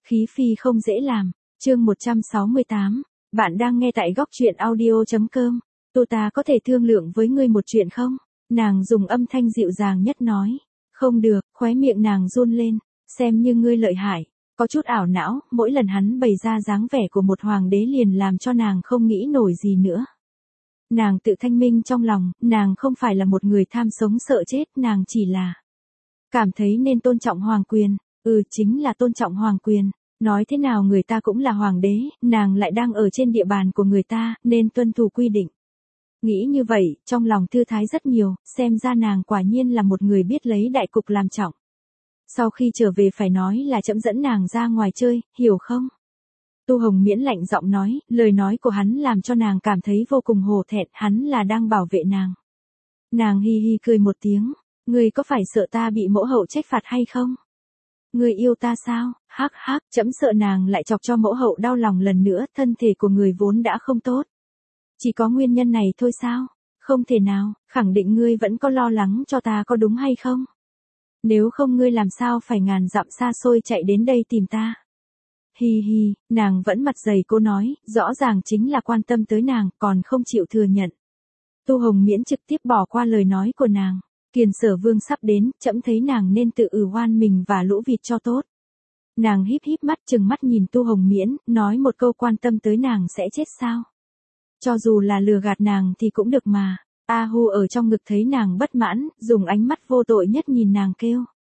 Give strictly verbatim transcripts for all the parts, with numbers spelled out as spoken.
Khí phi không dễ làm. Chương một trăm sáu mươi tám. Bạn đang nghe tại góc truyện audio chấm com. Tô ta có thể thương lượng với ngươi một chuyện không? Nàng dùng âm thanh dịu dàng nhất nói. Không được, khóe miệng nàng run lên. Xem như ngươi lợi hại. Có chút ảo não, mỗi lần hắn bày ra dáng vẻ của một hoàng đế liền làm cho nàng không nghĩ nổi gì nữa. Nàng tự thanh minh trong lòng, nàng không phải là một người tham sống sợ chết, nàng chỉ là cảm thấy nên tôn trọng hoàng quyền. Ừ, chính là tôn trọng hoàng quyền. Nói thế nào người ta cũng là hoàng đế, nàng lại đang ở trên địa bàn của người ta, nên tuân thủ quy định. Nghĩ như vậy, trong lòng thư thái rất nhiều, xem ra nàng quả nhiên là một người biết lấy đại cục làm trọng. Sau khi trở về phải nói là trẫm dẫn nàng ra ngoài chơi, hiểu không? Tu Hồng Miễn lạnh giọng nói, lời nói của hắn làm cho nàng cảm thấy vô cùng hổ thẹn, hắn là đang bảo vệ nàng. Nàng hi hi cười một tiếng, ngươi có phải sợ ta bị mẫu hậu trách phạt hay không? Ngươi yêu ta sao? Hắc hắc, trẫm sợ nàng lại chọc cho mẫu hậu đau lòng lần nữa, thân thể của người vốn đã không tốt. Chỉ có nguyên nhân này thôi sao? Không thể nào, khẳng định ngươi vẫn có lo lắng cho ta có đúng hay không? Nếu không ngươi làm sao phải ngàn dặm xa xôi chạy đến đây tìm ta? Hi hi, nàng vẫn mặt dày cô nói, rõ ràng chính là quan tâm tới nàng, còn không chịu thừa nhận. Tu Hồng Miễn trực tiếp bỏ qua lời nói của nàng. Kiền Sở Vương sắp đến, trẫm thấy nàng nên tự ử oan mình và lũ vịt cho tốt. Nàng híp híp mắt chừng mắt nhìn Tu Hồng Miễn, nói một câu quan tâm tới nàng sẽ chết sao? Cho dù là lừa gạt nàng thì cũng được mà. A Hu ở trong ngực thấy nàng bất mãn, dùng ánh mắt vô tội nhất nhìn nàng kêu.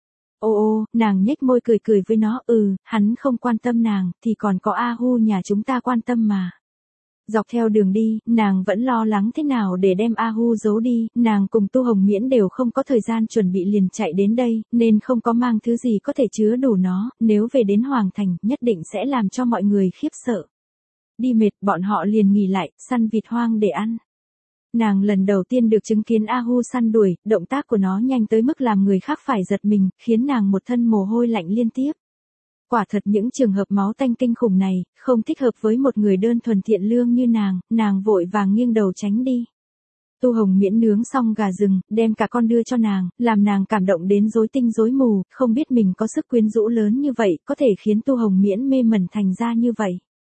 Ô ô, nàng nhếch môi cười cười với nó, ừ, hắn không quan tâm nàng, thì còn có A Hu nhà chúng ta quan tâm mà. Dọc theo đường đi, nàng vẫn lo lắng thế nào để đem A Hu giấu đi, nàng cùng Tu Hồng Miễn đều không có thời gian chuẩn bị liền chạy đến đây, nên không có mang thứ gì có thể chứa đủ nó, nếu về đến Hoàng Thành, nhất định sẽ làm cho mọi người khiếp sợ. Đi mệt, bọn họ liền nghỉ lại, săn vịt hoang để ăn. Nàng lần đầu tiên được chứng kiến A Hu săn đuổi, động tác của nó nhanh tới mức làm người khác phải giật mình, khiến nàng một thân mồ hôi lạnh liên tiếp. Quả thật những trường hợp máu tanh kinh khủng này, không thích hợp với một người đơn thuần thiện lương như nàng, nàng vội vàng nghiêng đầu tránh đi. Tu Hồng Miễn nướng xong gà rừng, đem cả con đưa cho nàng, làm nàng cảm động đến rối tinh rối mù, không biết mình có sức quyến rũ lớn như vậy, có thể khiến Tu Hồng Miễn mê mẩn thành ra như vậy.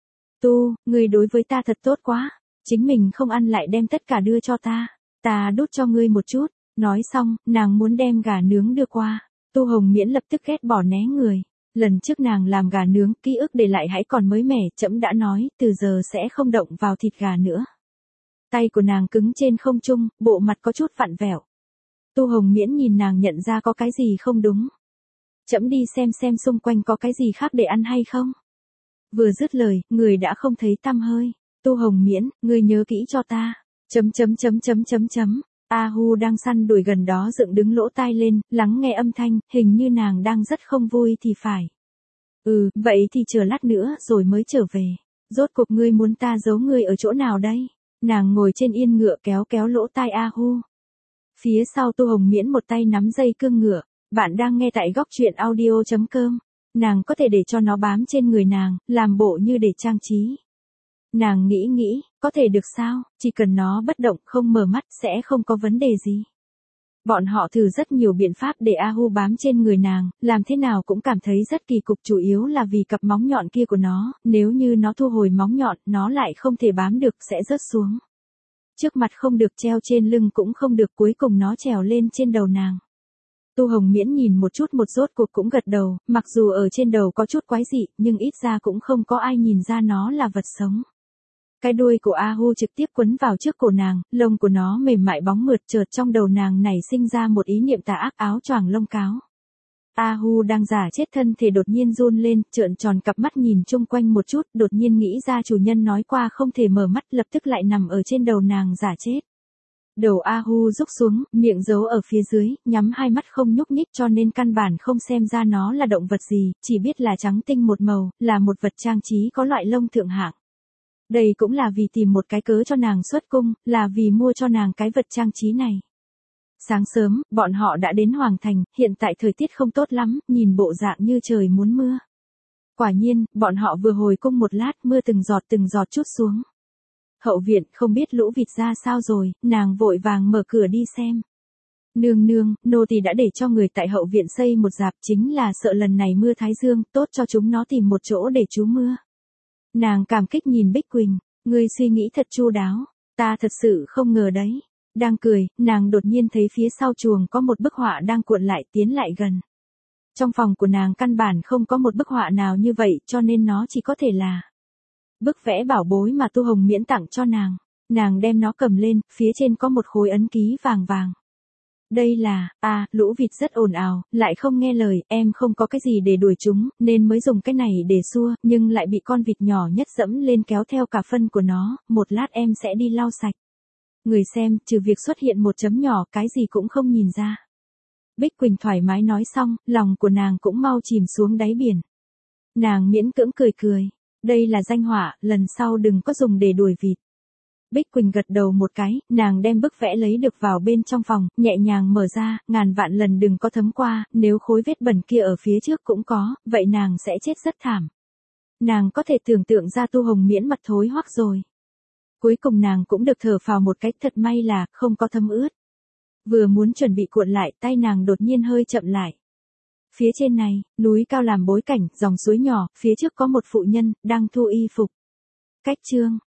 Tu, ngươi đối với ta thật tốt quá, chính mình không ăn lại đem tất cả đưa cho ta, ta đút cho ngươi một chút, nói xong, nàng muốn đem gà nướng đưa qua, Tu Hồng Miễn lập tức ghét bỏ né người. Lần trước nàng làm gà nướng, ký ức để lại hãy còn mới mẻ, trẫm đã nói, từ giờ sẽ không động vào thịt gà nữa. Tay của nàng cứng trên không trung, bộ mặt có chút vặn vẹo. Tu Hồng Miễn nhìn nàng nhận ra có cái gì không đúng. Trẫm đi xem xem xung quanh có cái gì khác để ăn hay không. Vừa dứt lời, người đã không thấy tăm hơi. Tu Hồng Miễn, ngươi nhớ kỹ cho ta. Chấm chấm chấm chấm chấm chấm. A Hu đang săn đuổi gần đó dựng đứng lỗ tai lên, lắng nghe âm thanh, hình như nàng đang rất không vui thì phải. Ừ, vậy thì chờ lát nữa rồi mới trở về. Rốt cuộc ngươi muốn ta giấu ngươi ở chỗ nào đây? Nàng ngồi trên yên ngựa kéo kéo lỗ tai A Hu. Phía sau Tu Hồng Miễn một tay nắm dây cương ngựa. Bạn đang nghe tại góc truyện audio chấm com. Nàng có thể để cho nó bám trên người nàng, làm bộ như để trang trí. Nàng nghĩ nghĩ, có thể được sao, chỉ cần nó bất động không mở mắt sẽ không có vấn đề gì. Bọn họ thử rất nhiều biện pháp để A Hu bám trên người nàng, làm thế nào cũng cảm thấy rất kỳ cục, chủ yếu là vì cặp móng nhọn kia của nó, nếu như nó thu hồi móng nhọn, nó lại không thể bám được sẽ rớt xuống. Trước mặt không được, treo trên lưng cũng không được, cuối cùng nó trèo lên trên đầu nàng. Tu Hồng Miễn nhìn một chút một rốt cuộc cũng gật đầu, mặc dù ở trên đầu có chút quái dị, nhưng ít ra cũng không có ai nhìn ra nó là vật sống. Cái đuôi của A Hu trực tiếp quấn vào trước cổ nàng, lông của nó mềm mại bóng mượt, chợt trong đầu nàng nảy sinh ra một ý niệm tà ác, áo choàng lông cáo. A Hu đang giả chết thân thể đột nhiên run lên, trợn tròn cặp mắt nhìn chung quanh một chút, đột nhiên nghĩ ra chủ nhân nói qua không thể mở mắt, lập tức lại nằm ở trên đầu nàng giả chết. Đầu A Hu rúc xuống, miệng giấu ở phía dưới, nhắm hai mắt không nhúc nhích cho nên căn bản không xem ra nó là động vật gì, chỉ biết là trắng tinh một màu, là một vật trang trí có loại lông thượng hạng. Đây cũng là vì tìm một cái cớ cho nàng xuất cung, là vì mua cho nàng cái vật trang trí này. Sáng sớm, bọn họ đã đến Hoàng Thành, hiện tại thời tiết không tốt lắm, nhìn bộ dạng như trời muốn mưa. Quả nhiên, bọn họ vừa hồi cung một lát, mưa từng giọt từng giọt trút xuống. Hậu viện không biết lũ vịt ra sao rồi, nàng vội vàng mở cửa đi xem. Nương nương, nô tỳ đã để cho người tại hậu viện xây một rạp, chính là sợ lần này mưa thái dương, tốt cho chúng nó tìm một chỗ để trú mưa. Nàng cảm kích nhìn Bích Quỳnh, ngươi suy nghĩ thật chu đáo, ta thật sự không ngờ đấy. Đang cười, nàng đột nhiên thấy phía sau chuồng có một bức họa đang cuộn lại tiến lại gần. Trong phòng của nàng căn bản không có một bức họa nào như vậy, cho nên nó chỉ có thể là bức vẽ bảo bối mà Tu Hồng Miễn tặng cho nàng. Nàng đem nó cầm lên, phía trên có một khối ấn ký vàng vàng. Đây là, à, lũ vịt rất ồn ào, lại không nghe lời, em không có cái gì để đuổi chúng, nên mới dùng cái này để xua, nhưng lại bị con vịt nhỏ nhất dẫm lên kéo theo cả phân của nó, một lát em sẽ đi lau sạch. Người xem, trừ việc xuất hiện một chấm nhỏ, cái gì cũng không nhìn ra. Bích Quỳnh thoải mái nói xong, lòng của nàng cũng mau chìm xuống đáy biển. Nàng miễn cưỡng cười cười, đây là danh họa, lần sau đừng có dùng để đuổi vịt. Bích Quỳnh gật đầu một cái, nàng đem bức vẽ lấy được vào bên trong phòng, nhẹ nhàng mở ra, ngàn vạn lần đừng có thấm qua, nếu khối vết bẩn kia ở phía trước cũng có, vậy nàng sẽ chết rất thảm. Nàng có thể tưởng tượng ra Tu Hồng Miễn mặt thối hoắc rồi. Cuối cùng nàng cũng được thở phào một cách, thật may là không có thấm ướt. Vừa muốn chuẩn bị cuộn lại, tay nàng đột nhiên hơi chậm lại. Phía trên này, núi cao làm bối cảnh, dòng suối nhỏ, phía trước có một phụ nhân, đang thu y phục. Cách chương